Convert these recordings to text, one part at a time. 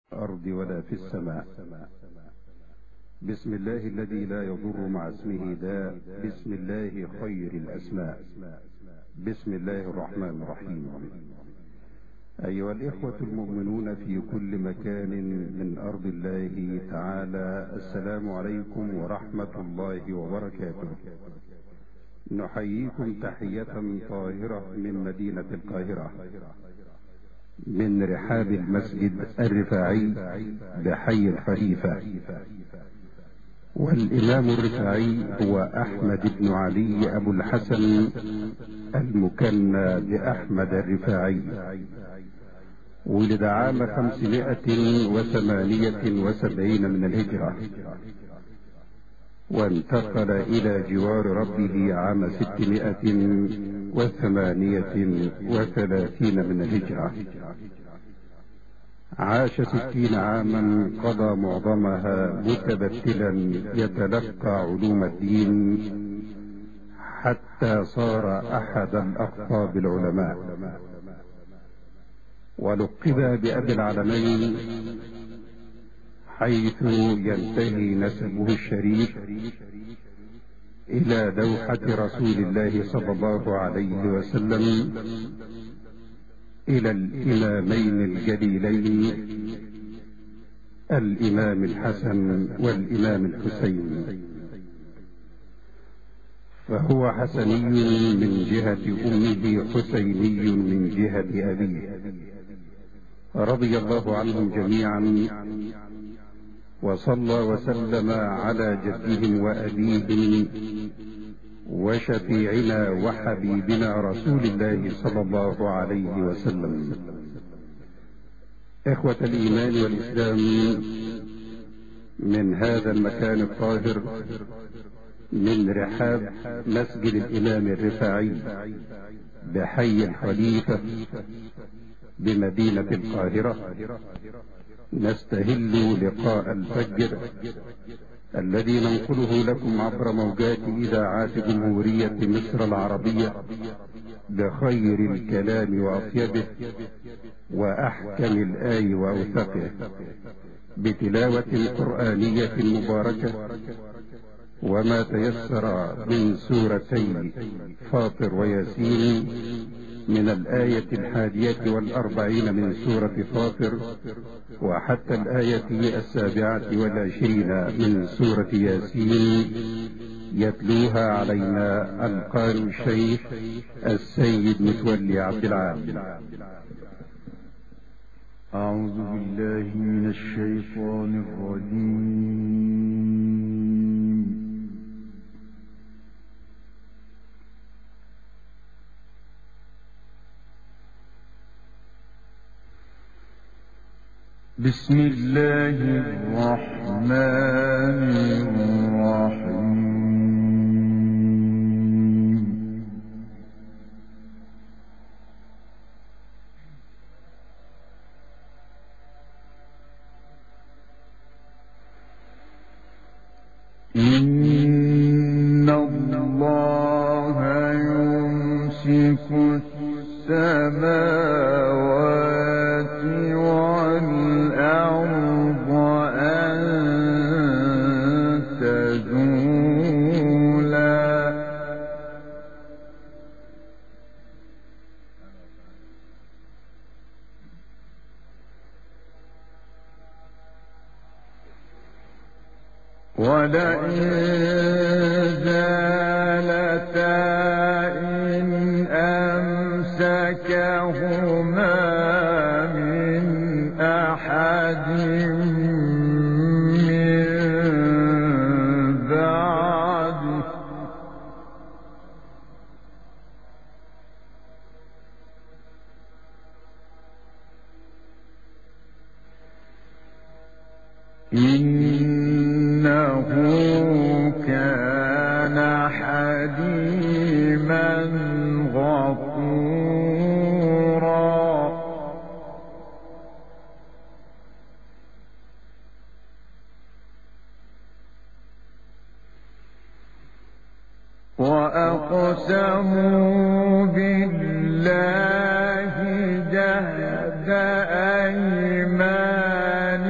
الأرض ولا في السماء. بسم الله الذي لا يضر مع اسمه داء. بسم الله خير الأسماء. بسم الله الرحمن الرحيم. أيها الإخوة المؤمنون في كل مكان من أرض الله تعالى، السلام عليكم ورحمة الله وبركاته. نحييكم تحية طاهرة من مدينة القاهرة، من رحاب المسجد الرفاعي بحي الخليفة. والإمام الرفاعي هو أحمد بن علي أبو الحسن المكنى بأحمد الرفاعي. ولد عام 578 من الهجرة، وانتقل إلى جوار ربه عام 638 من الهجرة. عاش 60 عاما، قضى معظمها متبتلا يتلقى علوم الدين، حتى صار أحد الأقطاب العلماء، ولقب بأبي العالمين، حيث ينتهي نسبه الشريف إلى دوحة رسول الله صلى الله عليه وسلم، إلى الإمامين الجليلين الإمام الحسن والإمام الحسين. فهو حسني من جهة أمه، حسيني من جهة أبيه، رضي الله عنهم جميعا، وصلى وسلم على جدهم وأبيهم وشفيعنا وحبيبنا رسول الله صلى الله عليه وسلم. إخوة الإيمان والإسلام، من هذا المكان الطاهر، من رحاب مسجد الإمام الرفاعي بحي الخليفة بمدينة القاهرة، نستهل لقاء الفجر الذي ننقله لكم عبر موجات إذاعات جمهورية مصر العربية بخير الكلام وأطيبه وأحكم الآي وأوثقه، بتلاوة قرآنية مباركة، وما تيسر من سورتي فاطر وياسين، من الآية 41 من سورة فاطر وحتى الآية 27 من سورة ياسين، يتلوها علينا القارئ الشيخ السيد متولي عبد العال. أعوذ بالله من الشيطان الرجيم. بسم الله الرحمن الرحيم. إن الله يمسك السماوات والأرض أن تزولا ولئن زالتا إن أمسكهما من أحد من بعده إنه كان حليما غفورا. وأقسموا بالله جهد أيمانهم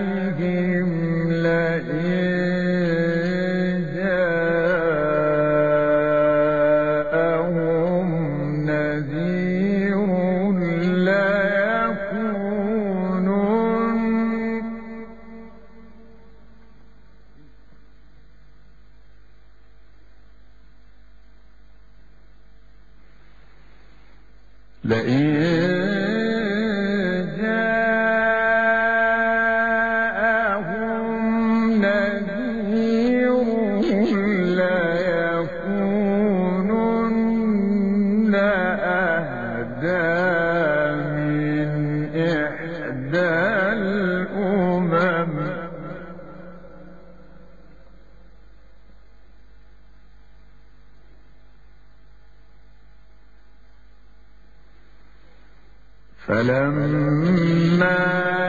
فلما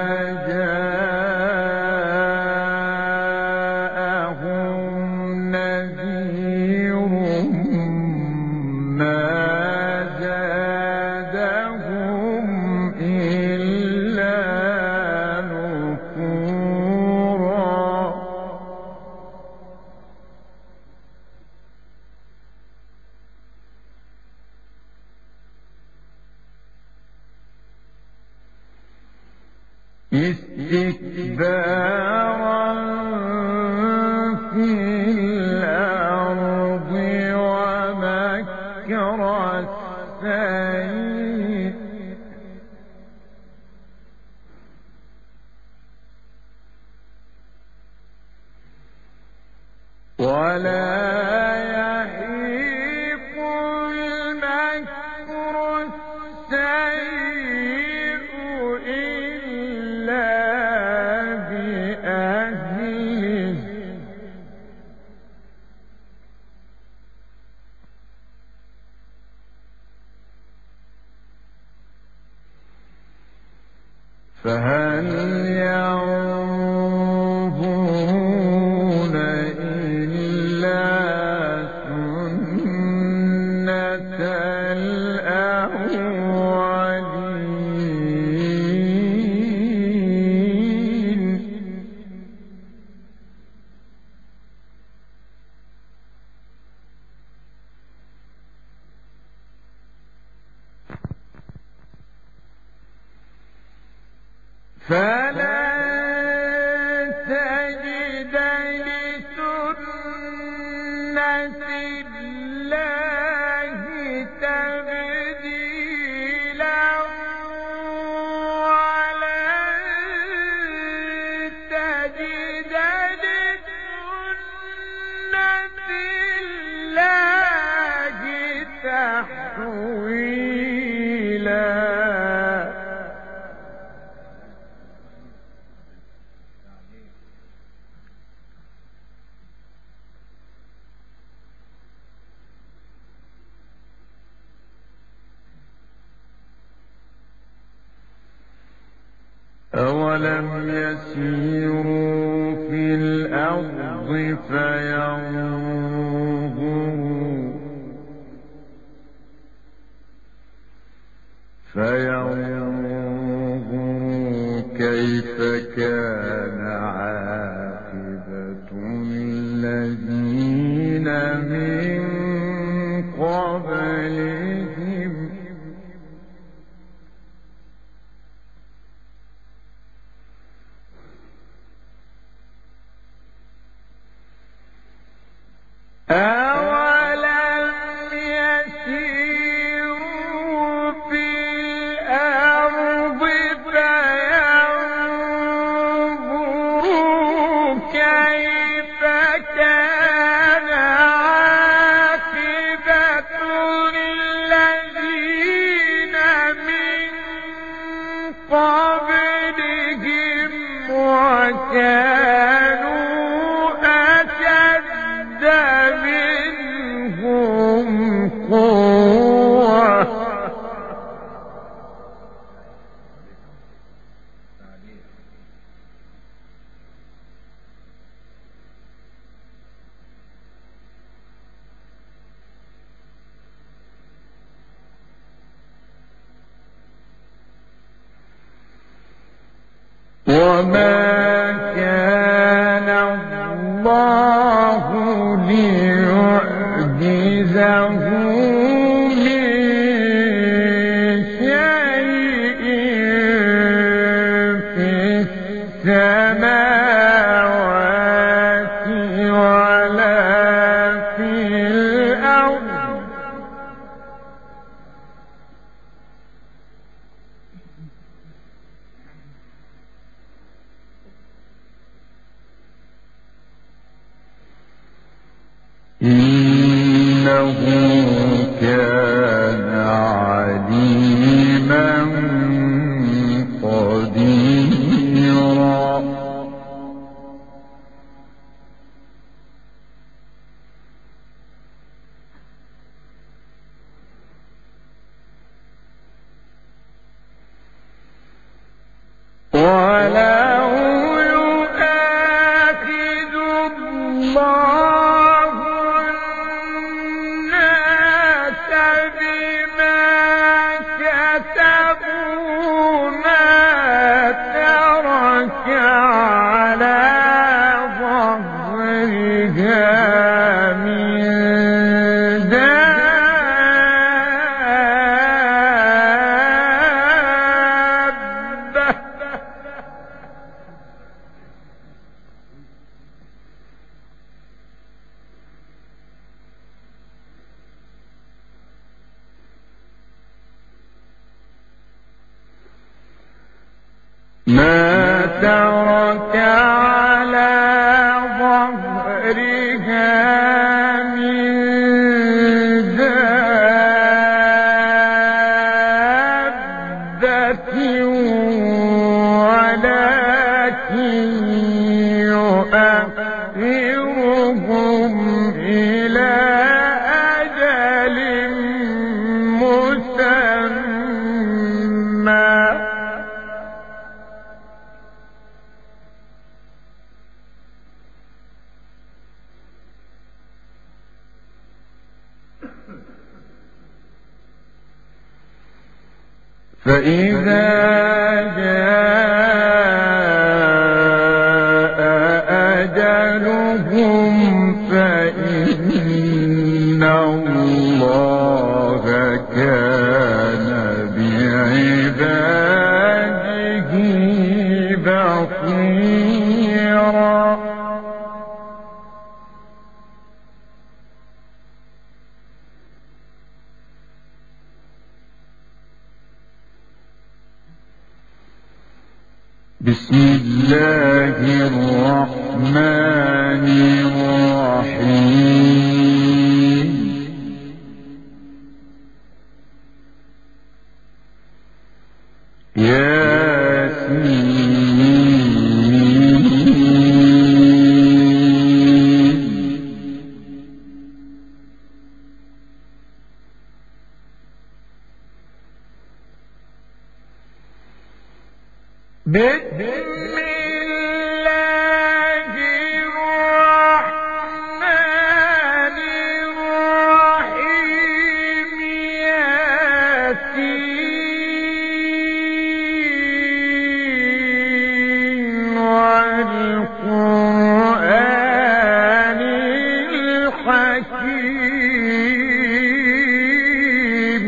جاءهم نذير ما زادهم إلا نفورا. استكبارا في الأرض ومكر السيء ولا يحيق المكر السيء إلا بأهله فهل ينظرون إلا سنة الأولين فلن تجد لسنة الله تبديلا ولن تجد لسنة الله تحويلا. أولم يسيروا في الأرض فينظروا كيف كان عاقبة الذين من قبلهم أولم يسيروا في الأرض فينظروا كيف كان عاقبة الذين من قبلهم وكانوا أشد منهم قوة وما كان الله ليعجزه من شيء في السماوات ولا في الأرض يؤاخذ الله الناس بما كسبوا ما ترك على ظهرها من دابة ما ترك على ظهرها من دابة ولكن يؤخرهم إلى أجل مسمى فإذا جاء أجلهم فإن الله كان بعباده بصيرا بسم الله الرحمن الرحيم بسم الله الرحمن الرحيم ياسين والقرآن الحكيم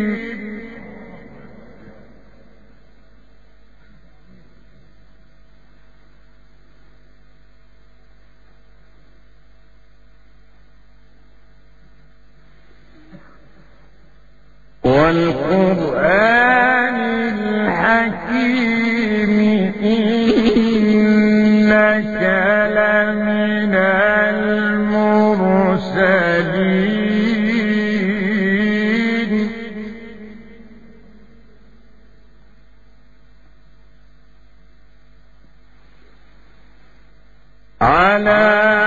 والقرآن الحكيم إنك لمن المرسلين على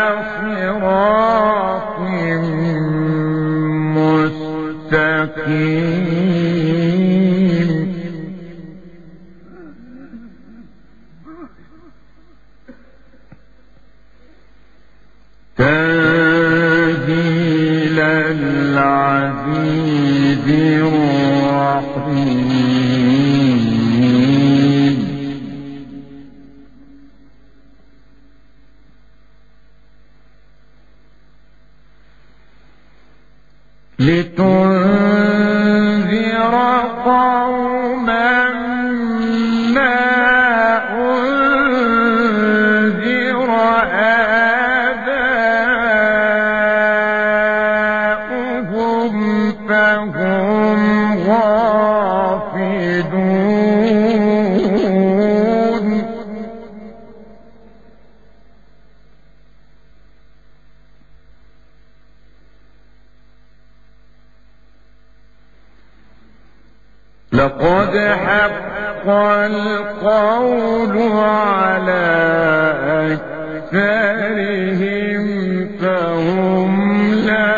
صراط مستقيم تنزيل العزيز الرحيم لتنذر قوما ما أنذر آباؤهم فهم غافلون لقد حق القول على أكثرهم فهم لا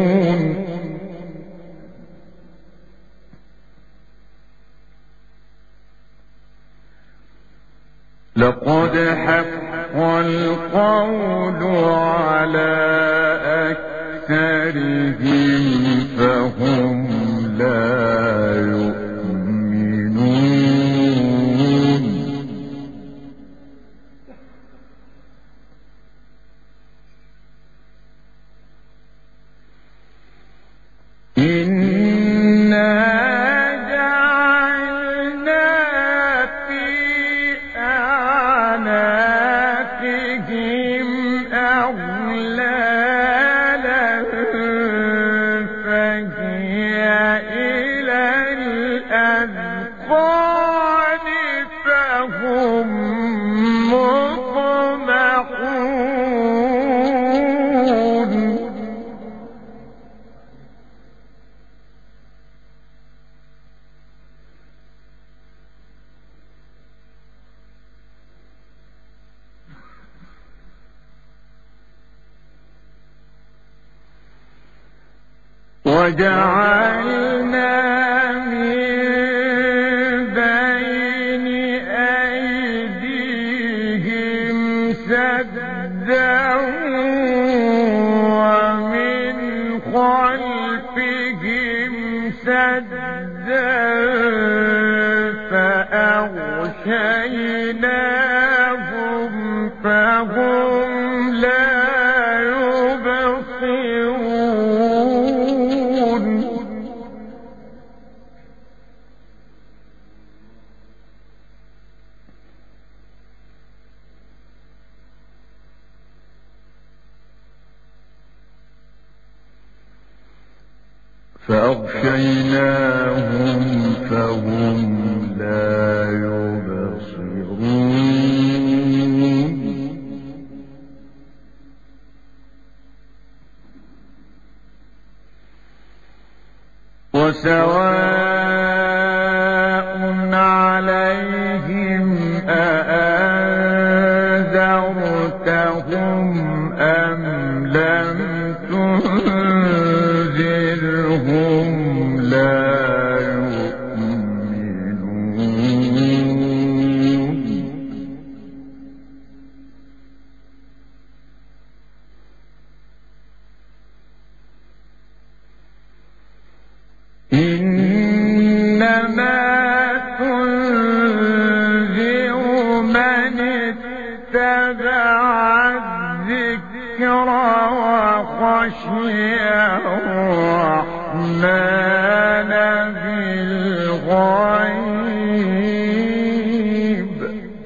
يؤمنون لقد حق القول على أكثرهم فهم لا يؤمنون وجعلنا من بين أيديهم سدا ومن خلفهم سدا فأغشيناهم فهم لا فأغشيناهم فهم لا يبصرون وسواء عليهم أأنذرتهم أم لم تنذرهم لا يؤمنون إنما تنذر من اتبع الذكر وخشي الرحمن بالغيب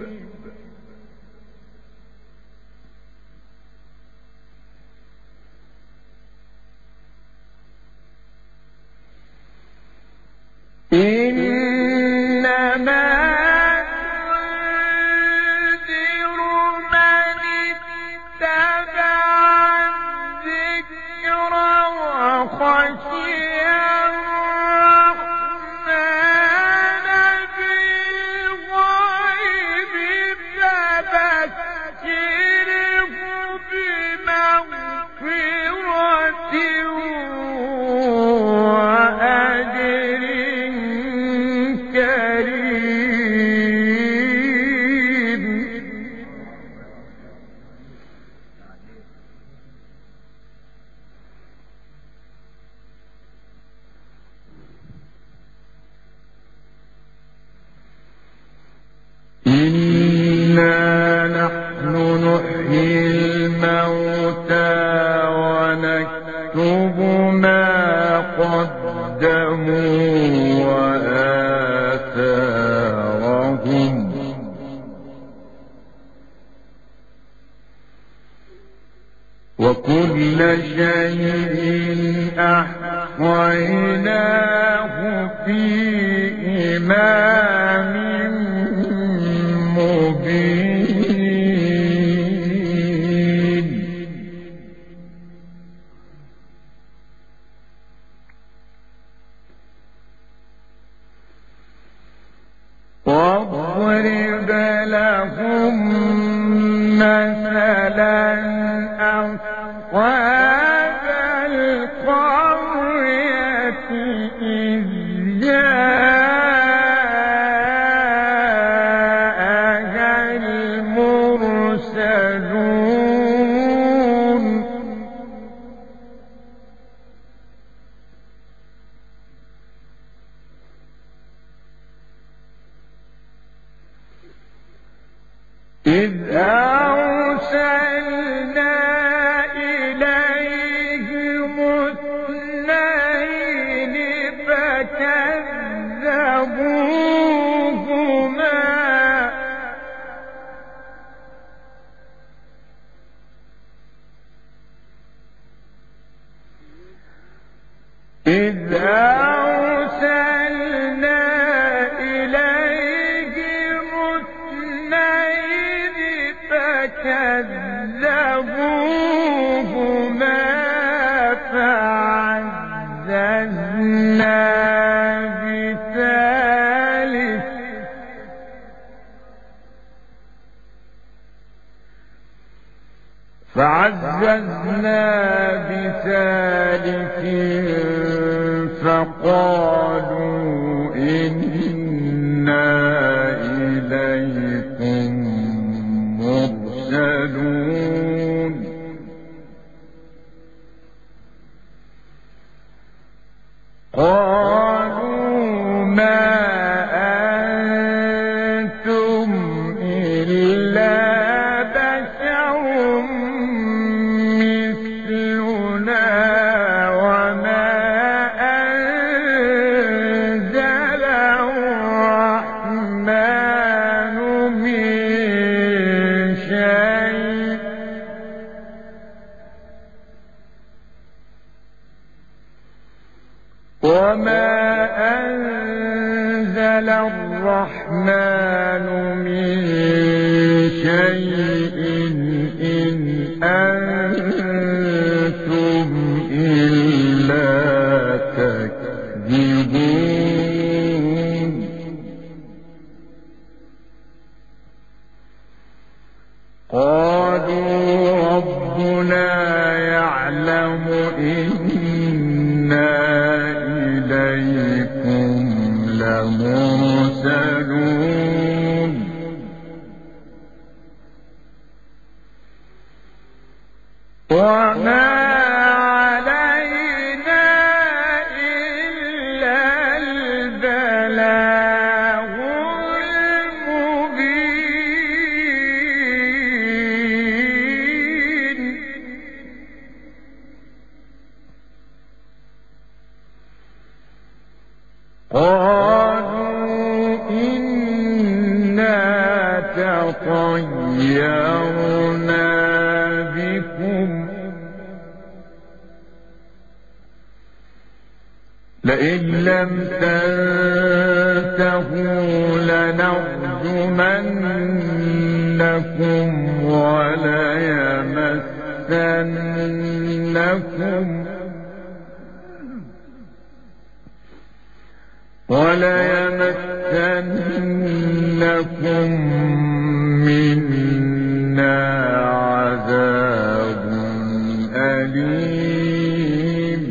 إنما تنذر من اتبع الذكر وخشي الرحمن بالغيب فبشره بمغفرة وأجر كريم إنا نحن نحيي الموتى ونكتب ما قدموا وآثارهم وكل شيء أحصيناه في إمام مبين واضرب لهم مثلا أصحاب القرية إذ جاءها إذ أرسلنا إليهم اثنين فكذبوهما فعززنا بثالث فقالوا إنا إليكم مرسلون قالوا ما أنتم إلا بشر مثلنا وما أنزل الرحمن من شيء إن أنتم إلا تكذبون قالوا ربنا يعلم إنا إليكم لمرسلون وما علينا إلا البلاغ المبين قالوا إنا تطيرنا بكم لئن لم تنتهوا لنرجمنكم وليمسنكم منا عذاب أليم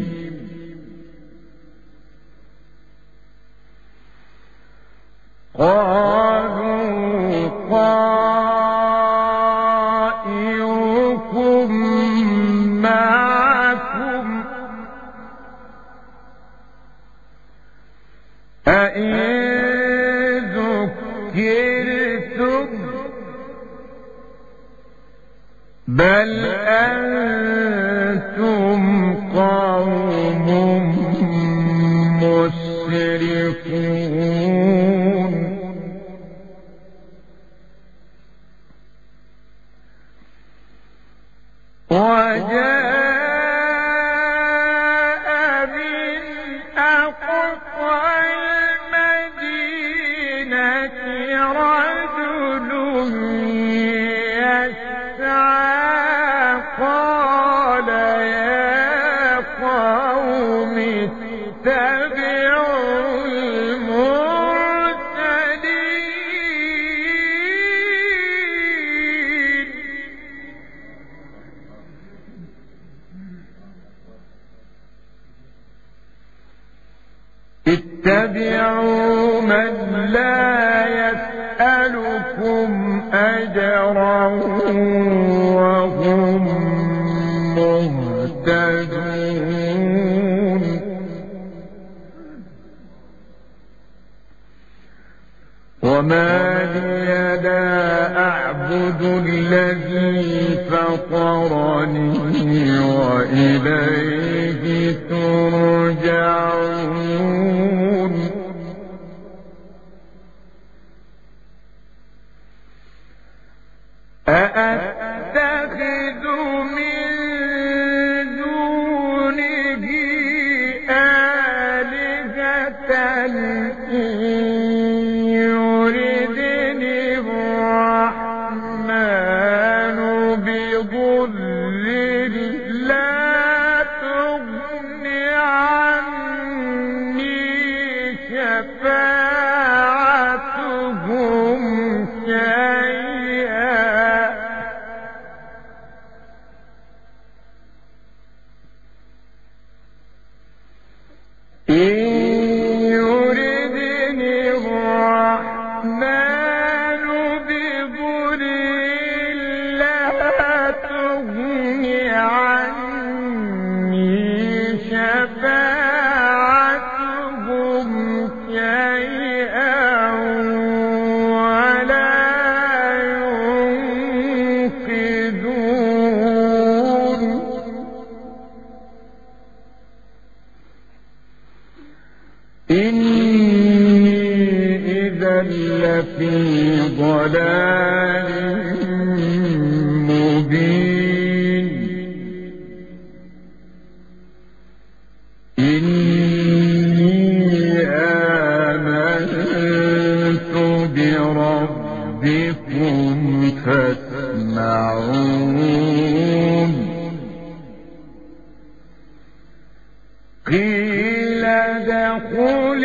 قالوا طائركم معكم أئن ذكرتم بل أنتم قوم مسرفون وجاء من أقصى المدينة رجل يسعى قال يا قوم اتبعوا المرسلين اتبعوا من لا يسألكم أجرا وهم مهتدون وما لي لا أعبد أعبد الذي فطرني وإليه ترجعون أأتخذ من دونه آلهة إن يردني الرحمن بضر لا تغن عني شفاعتهم شيئا إن يردني الرحمن بضر لا تغن عني شفاعتهم شيئا ولا ينقذون إني إذا لفي ضلال مبين إني آمنت بربكم فاسمعون قيل ادخل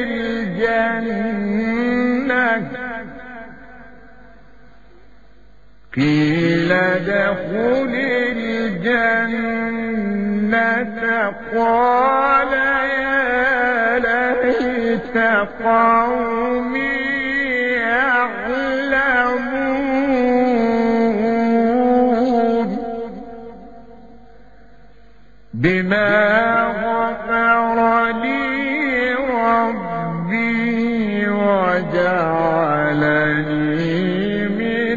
الجنة قال يا ليت قومي يعلمون بما غفر لي ربي وجعلني من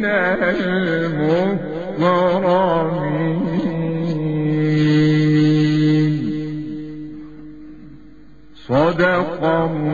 المكرمين صدق الله